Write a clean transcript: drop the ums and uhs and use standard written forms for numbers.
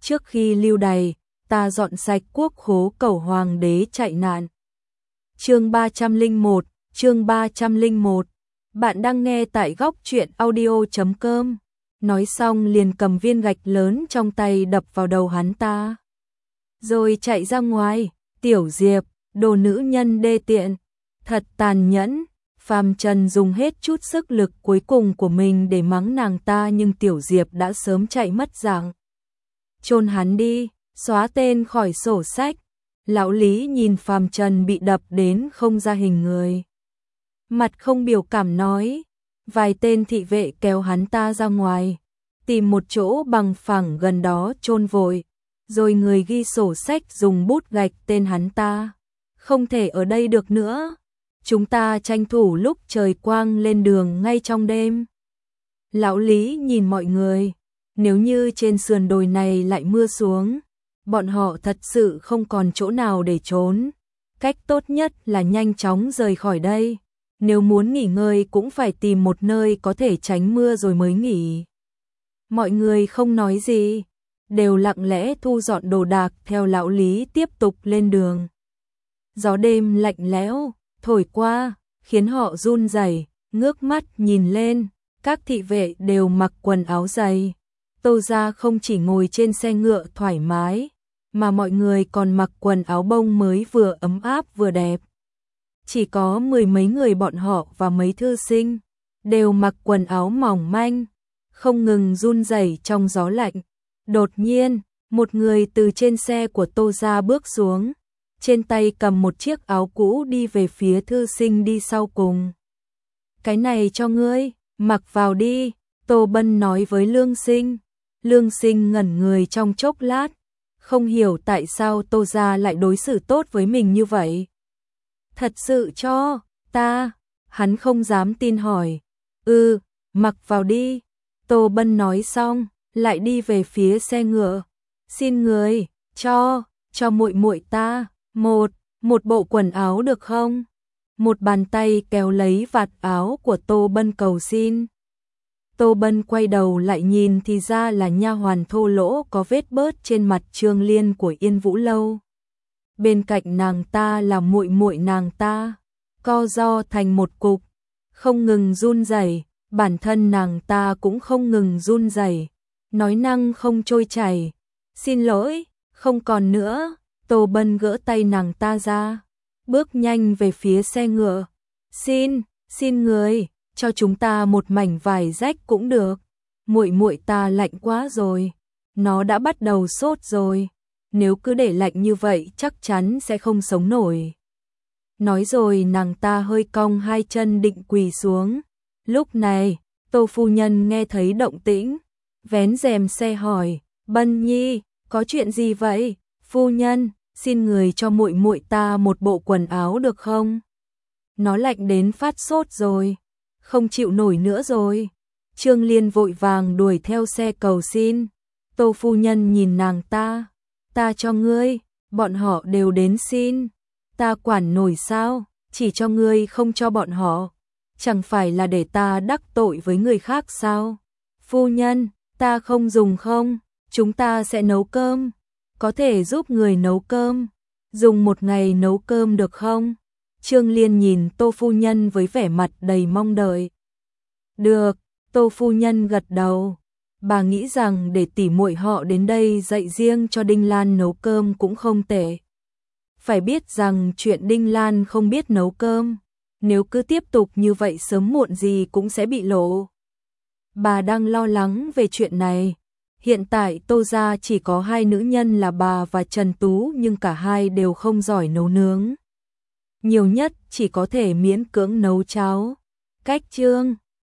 trước khi lưu đày, ta dọn sạch quốc khố cầu hoàng đế chạy nạn. Chương 301, chương 301. Bạn đang nghe tại góc truyện audio.com. Nói xong liền cầm viên gạch lớn trong tay đập vào đầu hắn ta. Rồi chạy ra ngoài, Tiểu Diệp, đồ nữ nhân đê tiện, thật tàn nhẫn. Phàm Trần dùng hết chút sức lực cuối cùng của mình để mắng nàng ta nhưng Tiểu Diệp đã sớm chạy mất dạng. Chôn hắn đi, xóa tên khỏi sổ sách. Lão Lý nhìn Phàm Trần bị đập đến không ra hình người. Mặt không biểu cảm nói, vài tên thị vệ kéo hắn ta ra ngoài, tìm một chỗ bằng phẳng gần đó chôn vội, rồi người ghi sổ sách dùng bút gạch tên hắn ta. Không thể ở đây được nữa. Chúng ta tranh thủ lúc trời quang lên đường ngay trong đêm. Lão Lý nhìn mọi người, nếu như trên sườn đồi này lại mưa xuống, bọn họ thật sự không còn chỗ nào để trốn. Cách tốt nhất là nhanh chóng rời khỏi đây. Nếu muốn nghỉ ngơi cũng phải tìm một nơi có thể tránh mưa rồi mới nghỉ. Mọi người không nói gì, đều lặng lẽ thu dọn đồ đạc theo lão Lý tiếp tục lên đường. Gió đêm lạnh lẽo thổi qua, khiến họ run rẩy, ngước mắt nhìn lên, các thị vệ đều mặc quần áo dày. Tô gia không chỉ ngồi trên xe ngựa thoải mái, mà mọi người còn mặc quần áo bông mới vừa ấm áp vừa đẹp. Chỉ có mười mấy người bọn họ và mấy thư sinh, đều mặc quần áo mỏng manh, không ngừng run rẩy trong gió lạnh. Đột nhiên, một người từ trên xe của Tô gia bước xuống, trên tay cầm một chiếc áo cũ đi về phía thư sinh đi sau cùng. Cái này cho ngươi, mặc vào đi, Tô Bân nói với Lương Sinh. Lương Sinh ngẩn người trong chốc lát, không hiểu tại sao Tô gia lại đối xử tốt với mình như vậy. Thật sự cho ta, hắn không dám tin hỏi. Mặc vào đi. Tô Bân nói xong, lại đi về phía xe ngựa. Xin người, cho muội muội ta, một bộ quần áo được không? Một bàn tay kéo lấy vạt áo của Tô Bân cầu xin. Tô Bân quay đầu lại nhìn thì ra là nha hoàn thô lỗ có vết bớt trên mặt Trương Liên của Yên Vũ Lâu. Bên cạnh nàng ta là muội muội nàng ta, co ro thành một cục, không ngừng run rẩy, bản thân nàng ta cũng không ngừng run rẩy, nói năng không trôi chảy. Xin lỗi, không còn nữa. Tô Bân gỡ tay nàng ta ra, bước nhanh về phía xe ngựa. Xin người, cho chúng ta một mảnh vải rách cũng được. Muội muội ta lạnh quá rồi, nó đã bắt đầu sốt rồi. Nếu cứ để lạnh như vậy chắc chắn sẽ không sống nổi. Nói rồi nàng ta hơi cong hai chân định quỳ xuống. Lúc này, Tô phu nhân nghe thấy động tĩnh, vén rèm xe hỏi, Bân Nhi, có chuyện gì vậy? Phu nhân, xin người cho muội muội ta một bộ quần áo được không? Nó lạnh đến phát sốt rồi, không chịu nổi nữa rồi. Trương Liên vội vàng đuổi theo xe cầu xin. Tô phu nhân nhìn nàng ta cho ngươi, bọn họ đều đến xin. Ta quản nổi sao, chỉ cho ngươi không cho bọn họ. Chẳng phải là để ta đắc tội với người khác sao? Phu nhân, ta không dùng không, chúng ta sẽ nấu cơm. Có thể giúp người nấu cơm, dùng một ngày nấu cơm được không? Trương Liên nhìn Tô phu nhân với vẻ mặt đầy mong đợi. Được, Tô phu nhân gật đầu. Bà nghĩ rằng để tỉ muội họ đến đây dạy riêng cho Đinh Lan nấu cơm cũng không tệ. Phải biết rằng chuyện Đinh Lan không biết nấu cơm, nếu cứ tiếp tục như vậy sớm muộn gì cũng sẽ bị lộ. Bà đang lo lắng về chuyện này. Hiện tại Tô gia chỉ có hai nữ nhân là bà và Trần Tú, nhưng cả hai đều không giỏi nấu nướng. Nhiều nhất chỉ có thể miễn cưỡng nấu cháo. Cách chương